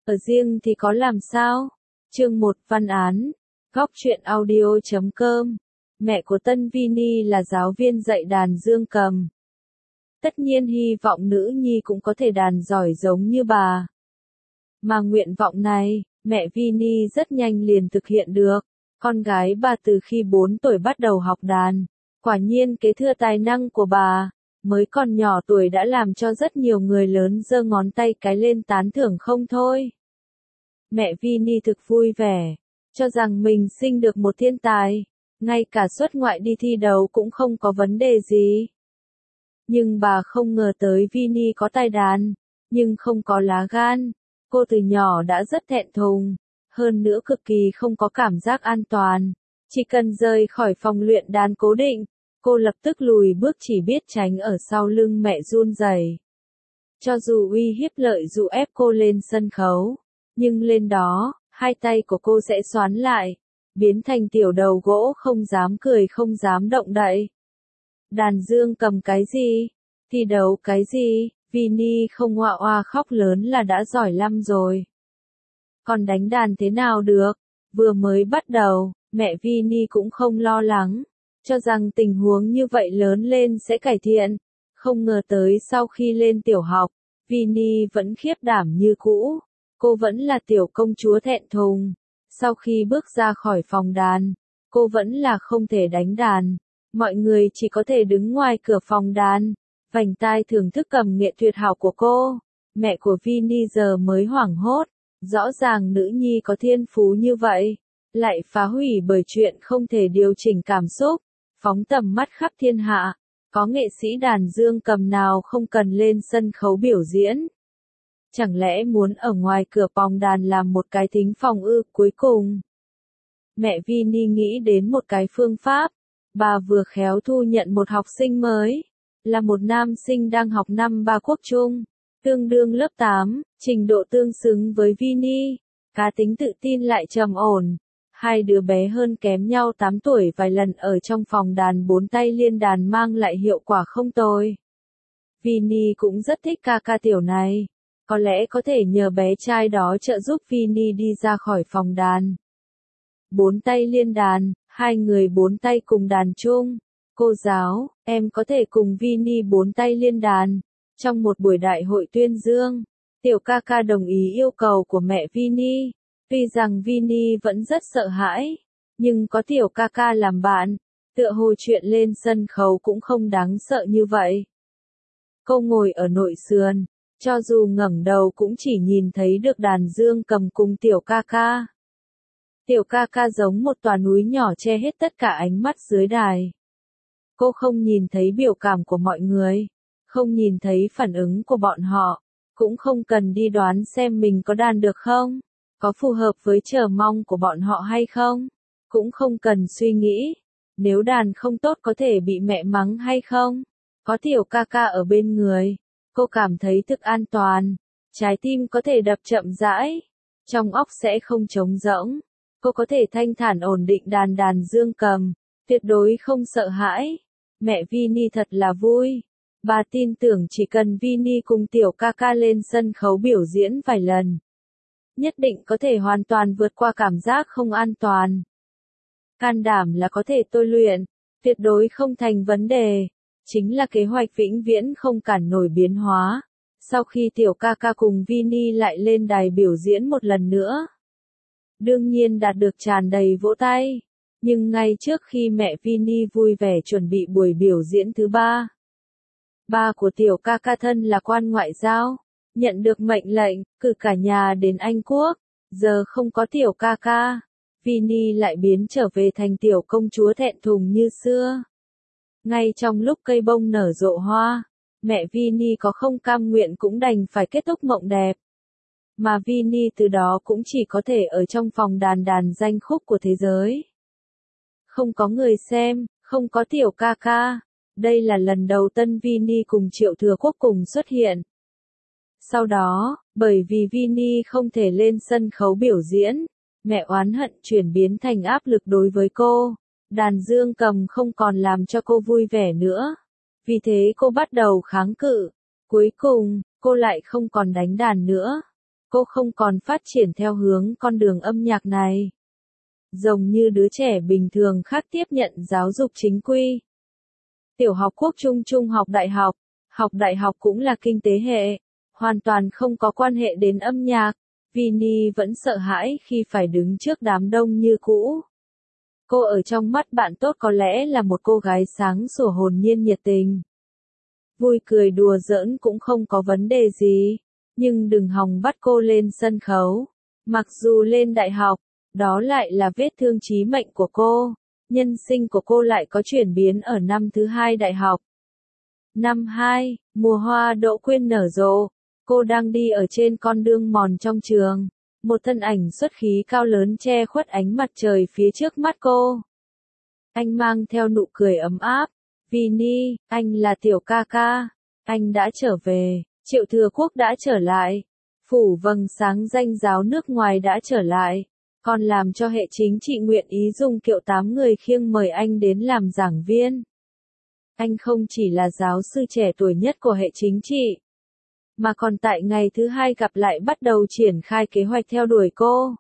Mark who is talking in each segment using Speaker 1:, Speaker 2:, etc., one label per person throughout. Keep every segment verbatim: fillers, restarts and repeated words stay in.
Speaker 1: Ở riêng thì có làm sao? Chương một Văn án. Góc truyện audio chấm com. Mẹ của Tân Vini là giáo viên dạy đàn dương cầm. Tất nhiên hy vọng nữ nhi cũng có thể đàn giỏi giống như bà. Mà nguyện vọng này, mẹ Vini rất nhanh liền thực hiện được. Con gái bà từ khi bốn tuổi bắt đầu học đàn. Quả nhiên kế thừa tài năng của bà, mới còn nhỏ tuổi đã làm cho rất nhiều người lớn giơ ngón tay cái lên tán thưởng không thôi. Mẹ Vini thực vui vẻ, cho rằng mình sinh được một thiên tài, ngay cả xuất ngoại đi thi đấu cũng không có vấn đề gì. Nhưng bà không ngờ tới Vini có tài đàn, nhưng không có lá gan. Cô từ nhỏ đã rất thẹn thùng, hơn nữa cực kỳ không có cảm giác an toàn. Chỉ cần rời khỏi phòng luyện đàn cố định, cô lập tức lùi bước chỉ biết tránh ở sau lưng mẹ run rẩy. Cho dù uy hiếp lợi dụ ép cô lên sân khấu, nhưng lên đó, hai tay của cô sẽ xoắn lại, biến thành tiểu đầu gỗ không dám cười không dám động đậy. Đàn dương cầm cái gì? Thi đấu cái gì? Vini không oa oa khóc lớn là đã giỏi lắm rồi. Còn đánh đàn thế nào được? Vừa mới bắt đầu, mẹ Vini cũng không lo lắng, cho rằng tình huống như vậy lớn lên sẽ cải thiện. Không ngờ tới sau khi lên tiểu học, Vini vẫn khiếp đảm như cũ. Cô vẫn là tiểu công chúa thẹn thùng. Sau khi bước ra khỏi phòng đàn, cô vẫn là không thể đánh đàn. Mọi người chỉ có thể đứng ngoài cửa phòng đàn, vành tai thưởng thức cầm nghệ tuyệt hảo của cô. Mẹ của Vini giờ mới hoảng hốt. Rõ ràng nữ nhi có thiên phú như vậy, lại phá hủy bởi chuyện không thể điều chỉnh cảm xúc, phóng tầm mắt khắp thiên hạ. Có nghệ sĩ đàn dương cầm nào không cần lên sân khấu biểu diễn? Chẳng lẽ muốn ở ngoài cửa phòng đàn làm một cái thính phòng ư? Cuối cùng, mẹ Vini nghĩ đến một cái phương pháp. Bà vừa khéo thu nhận một học sinh mới, là một nam sinh đang học năm ba quốc trung, tương đương lớp tám, trình độ tương xứng với Vini, cá tính tự tin lại trầm ổn. Hai đứa bé hơn kém nhau tám tuổi vài lần ở trong phòng đàn bốn tay liên đàn mang lại hiệu quả không tồi. Vini cũng rất thích ca ca tiểu này, có lẽ có thể nhờ bé trai đó trợ giúp Vini đi ra khỏi phòng đàn. Bốn tay liên đàn, hai người bốn tay cùng đàn chung. Cô giáo, em có thể cùng Vini bốn tay liên đàn. Trong một buổi đại hội tuyên dương, tiểu ca ca đồng ý yêu cầu của mẹ Vini. Tuy rằng Vini vẫn rất sợ hãi, nhưng có tiểu ca ca làm bạn, tựa hồ chuyện lên sân khấu cũng không đáng sợ như vậy. Cô ngồi ở nội sườn, cho dù ngẩng đầu cũng chỉ nhìn thấy được đàn dương cầm cùng tiểu ca ca. Tiểu ca ca giống một tòa núi nhỏ che hết tất cả ánh mắt dưới đài. Cô không nhìn thấy biểu cảm của mọi người, không nhìn thấy phản ứng của bọn họ, cũng không cần đi đoán xem mình có đàn được không, có phù hợp với chờ mong của bọn họ hay không, cũng không cần suy nghĩ, nếu đàn không tốt có thể bị mẹ mắng hay không. Có tiểu ca ca ở bên người, cô cảm thấy thực an toàn, trái tim có thể đập chậm rãi, trong óc sẽ không trống rỗng, cô có thể thanh thản ổn định đàn đàn dương cầm, tuyệt đối không sợ hãi. Mẹ Vini thật là vui. Bà tin tưởng chỉ cần Vini cùng tiểu ca ca lên sân khấu biểu diễn vài lần, nhất định có thể hoàn toàn vượt qua cảm giác không an toàn. Can đảm là có thể tôi luyện, tuyệt đối không thành vấn đề. Chính là kế hoạch vĩnh viễn không cản nổi biến hóa. Sau khi tiểu ca ca cùng Vini lại lên đài biểu diễn một lần nữa, đương nhiên đạt được tràn đầy vỗ tay. Nhưng ngay trước khi mẹ Vini vui vẻ chuẩn bị buổi biểu diễn thứ ba, ba của tiểu ca ca thân là quan ngoại giao, nhận được mệnh lệnh, cử cả nhà đến Anh Quốc. Giờ không có tiểu ca ca, Vini lại biến trở về thành tiểu công chúa thẹn thùng như xưa. Ngay trong lúc cây bông nở rộ hoa, mẹ Vini có không cam nguyện cũng đành phải kết thúc mộng đẹp. Mà Vini từ đó cũng chỉ có thể ở trong phòng đàn đàn danh khúc của thế giới. Không có người xem, không có tiểu ca ca. Đây là lần đầu Tân Vini cùng Triệu Thừa Quốc cùng xuất hiện. Sau đó, bởi vì Vini không thể lên sân khấu biểu diễn, mẹ oán hận chuyển biến thành áp lực đối với cô. Đàn dương cầm không còn làm cho cô vui vẻ nữa. Vì thế cô bắt đầu kháng cự. Cuối cùng, cô lại không còn đánh đàn nữa. cô không còn phát triển theo hướng con đường âm nhạc này. Giống như đứa trẻ bình thường khác tiếp nhận giáo dục chính quy. Tiểu học quốc trung, trung học đại học, học đại học cũng là kinh tế hệ, hoàn toàn không có quan hệ đến âm nhạc. Vini vẫn sợ hãi khi phải đứng trước đám đông như cũ. Cô ở trong mắt bạn tốt có lẽ là một cô gái sáng sủa hồn nhiên nhiệt tình. Vui cười đùa giỡn cũng không có vấn đề gì, nhưng đừng hòng bắt cô lên sân khấu. Mặc dù lên đại học, đó lại là vết thương chí mệnh của cô. Nhân sinh của cô lại có chuyển biến ở năm thứ hai đại học. Năm hai, mùa hoa đỗ quyên nở rộ. Cô đang đi ở trên con đường mòn trong trường. Một thân ảnh xuất khí cao lớn che khuất ánh mặt trời phía trước mắt cô. Anh mang theo nụ cười ấm áp. Vini, anh là tiểu ca ca. Anh đã trở về. Triệu Thừa Quốc đã trở lại. Phủ vầng sáng danh giáo nước ngoài đã trở lại. Còn làm cho hệ chính trị nguyện ý dùng kiệu tám người khiêng mời anh đến làm giảng viên. Anh không chỉ là giáo sư trẻ tuổi nhất của hệ chính trị, mà còn tại ngày thứ hai gặp lại bắt đầu triển khai kế hoạch theo đuổi cô.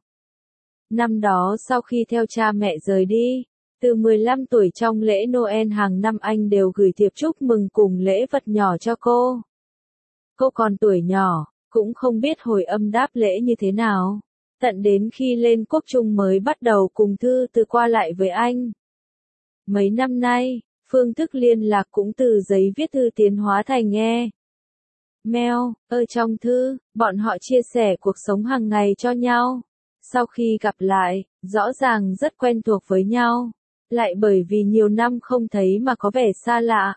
Speaker 1: Năm đó sau khi theo cha mẹ rời đi, từ mười lăm tuổi trong lễ Noel hàng năm anh đều gửi thiệp chúc mừng cùng lễ vật nhỏ cho cô. Cô còn tuổi nhỏ, cũng không biết hồi âm đáp lễ như thế nào. Tận đến khi lên quốc trung mới bắt đầu cùng thư từ qua lại với anh. Mấy năm nay, phương thức liên lạc cũng từ giấy viết thư tiến hóa thành nghe. Mail, ở trong thư, bọn họ chia sẻ cuộc sống hàng ngày cho nhau. Sau khi gặp lại, rõ ràng rất quen thuộc với nhau. Lại bởi vì nhiều năm không thấy mà có vẻ xa lạ.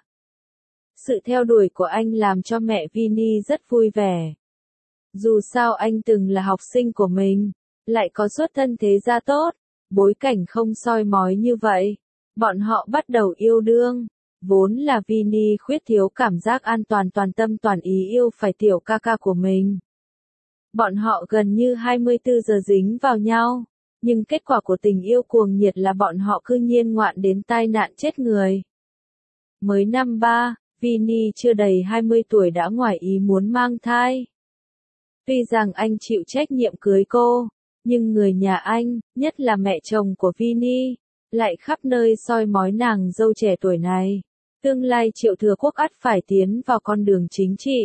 Speaker 1: Sự theo đuổi của anh làm cho mẹ Vini rất vui vẻ. Dù sao anh từng là học sinh của mình, lại có xuất thân thế gia tốt, bối cảnh không soi mói như vậy. Bọn họ bắt đầu yêu đương. Vốn là Vini khuyết thiếu cảm giác an toàn toàn tâm toàn ý yêu phải tiểu ca ca của mình. Bọn họ gần như hai mươi tư giờ dính vào nhau, nhưng kết quả của tình yêu cuồng nhiệt là bọn họ cư nhiên ngoạn đến tai nạn chết người. Mới năm ba, Vini chưa đầy hai mươi tuổi đã ngoài ý muốn mang thai. Tuy rằng anh chịu trách nhiệm cưới cô, nhưng người nhà anh, nhất là mẹ chồng của Vini, lại khắp nơi soi mói nàng dâu trẻ tuổi này. Tương lai Triệu Thừa Quốc ắt phải tiến vào con đường chính trị.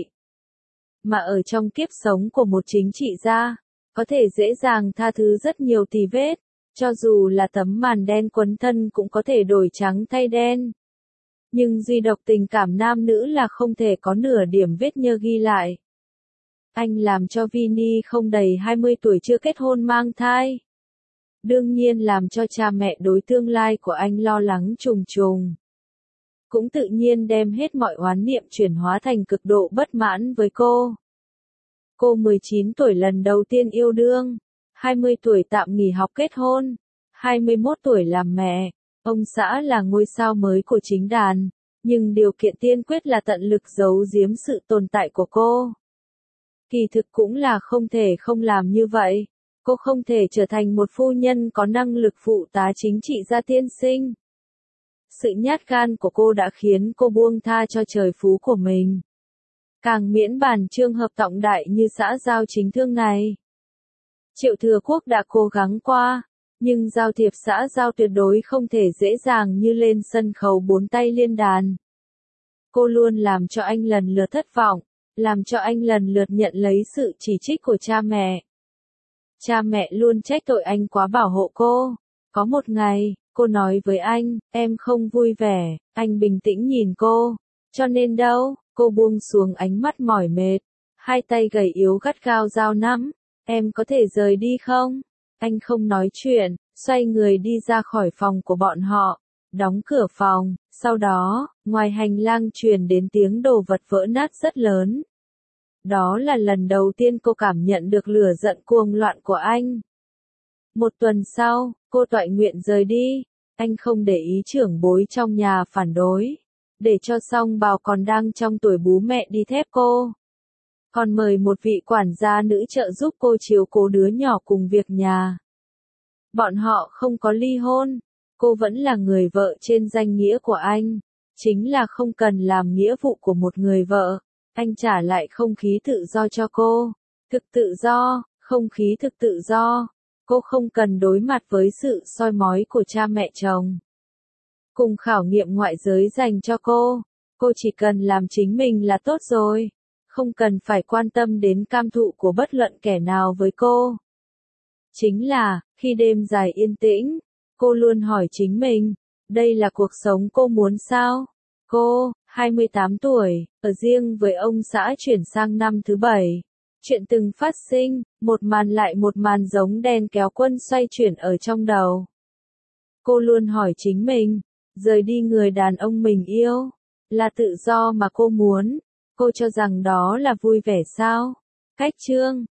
Speaker 1: Mà ở trong kiếp sống của một chính trị gia, có thể dễ dàng tha thứ rất nhiều tì vết, cho dù là tấm màn đen quấn thân cũng có thể đổi trắng thay đen. Nhưng duy độc tình cảm nam nữ là không thể có nửa điểm vết nhơ ghi lại. Anh làm cho Vini không đầy hai mươi tuổi chưa kết hôn mang thai. Đương nhiên làm cho cha mẹ đối tương lai của anh lo lắng trùng trùng. Cũng tự nhiên đem hết mọi oán niệm chuyển hóa thành cực độ bất mãn với cô. Cô mười chín tuổi lần đầu tiên yêu đương, hai mươi tuổi tạm nghỉ học kết hôn, hai mươi mốt tuổi làm mẹ, ông xã là ngôi sao mới của chính đàn, nhưng điều kiện tiên quyết là tận lực giấu giếm sự tồn tại của cô. Kỳ thực cũng là không thể không làm như vậy, cô không thể trở thành một phu nhân có năng lực phụ tá chính trị gia tiên sinh. Sự nhát gan của cô đã khiến cô buông tha cho trời phú của mình. Càng miễn bàn trường hợp trọng đại như xã giao chính thương này. Triệu Thừa Quốc đã cố gắng qua, nhưng giao thiệp xã giao tuyệt đối không thể dễ dàng như lên sân khấu bốn tay liên đàn. Cô luôn làm cho anh lần lượt thất vọng, làm cho anh lần lượt nhận lấy sự chỉ trích của cha mẹ. Cha mẹ luôn trách tội anh quá bảo hộ cô. Có một ngày, cô nói với anh, em không vui vẻ, anh bình tĩnh nhìn cô. Cho nên đâu, cô buông xuống ánh mắt mỏi mệt, hai tay gầy yếu gắt gao dao nắm, em có thể rời đi không? Anh không nói chuyện, xoay người đi ra khỏi phòng của bọn họ, đóng cửa phòng, sau đó, ngoài hành lang truyền đến tiếng đồ vật vỡ nát rất lớn. Đó là lần đầu tiên cô cảm nhận được lửa giận cuồng loạn của anh. Một tuần sau, cô toại nguyện rời đi, anh không để ý trưởng bối trong nhà phản đối, để cho song bào còn đang trong tuổi bú mẹ đi thép cô. Còn mời một vị quản gia nữ trợ giúp cô chiếu cố đứa nhỏ cùng việc nhà. Bọn họ không có ly hôn, cô vẫn là người vợ trên danh nghĩa của anh, chính là không cần làm nghĩa vụ của một người vợ, anh trả lại không khí tự do cho cô. Thực tự do, không khí thực tự do. Cô không cần đối mặt với sự soi mói của cha mẹ chồng. Cùng khảo nghiệm ngoại giới dành cho cô. Cô chỉ cần làm chính mình là tốt rồi. Không cần phải quan tâm đến cam thụ của bất luận kẻ nào với cô. Chính là, khi đêm dài yên tĩnh, cô luôn hỏi chính mình, đây là cuộc sống cô muốn sao? Cô, hai mươi tám tuổi, ở riêng với ông xã chuyển sang năm thứ bảy. Chuyện từng phát sinh, một màn lại một màn giống đèn kéo quân xoay chuyển ở trong đầu. Cô luôn hỏi chính mình, rời đi người đàn ông mình yêu, là tự do mà cô muốn, cô cho rằng đó là vui vẻ sao? Cách chương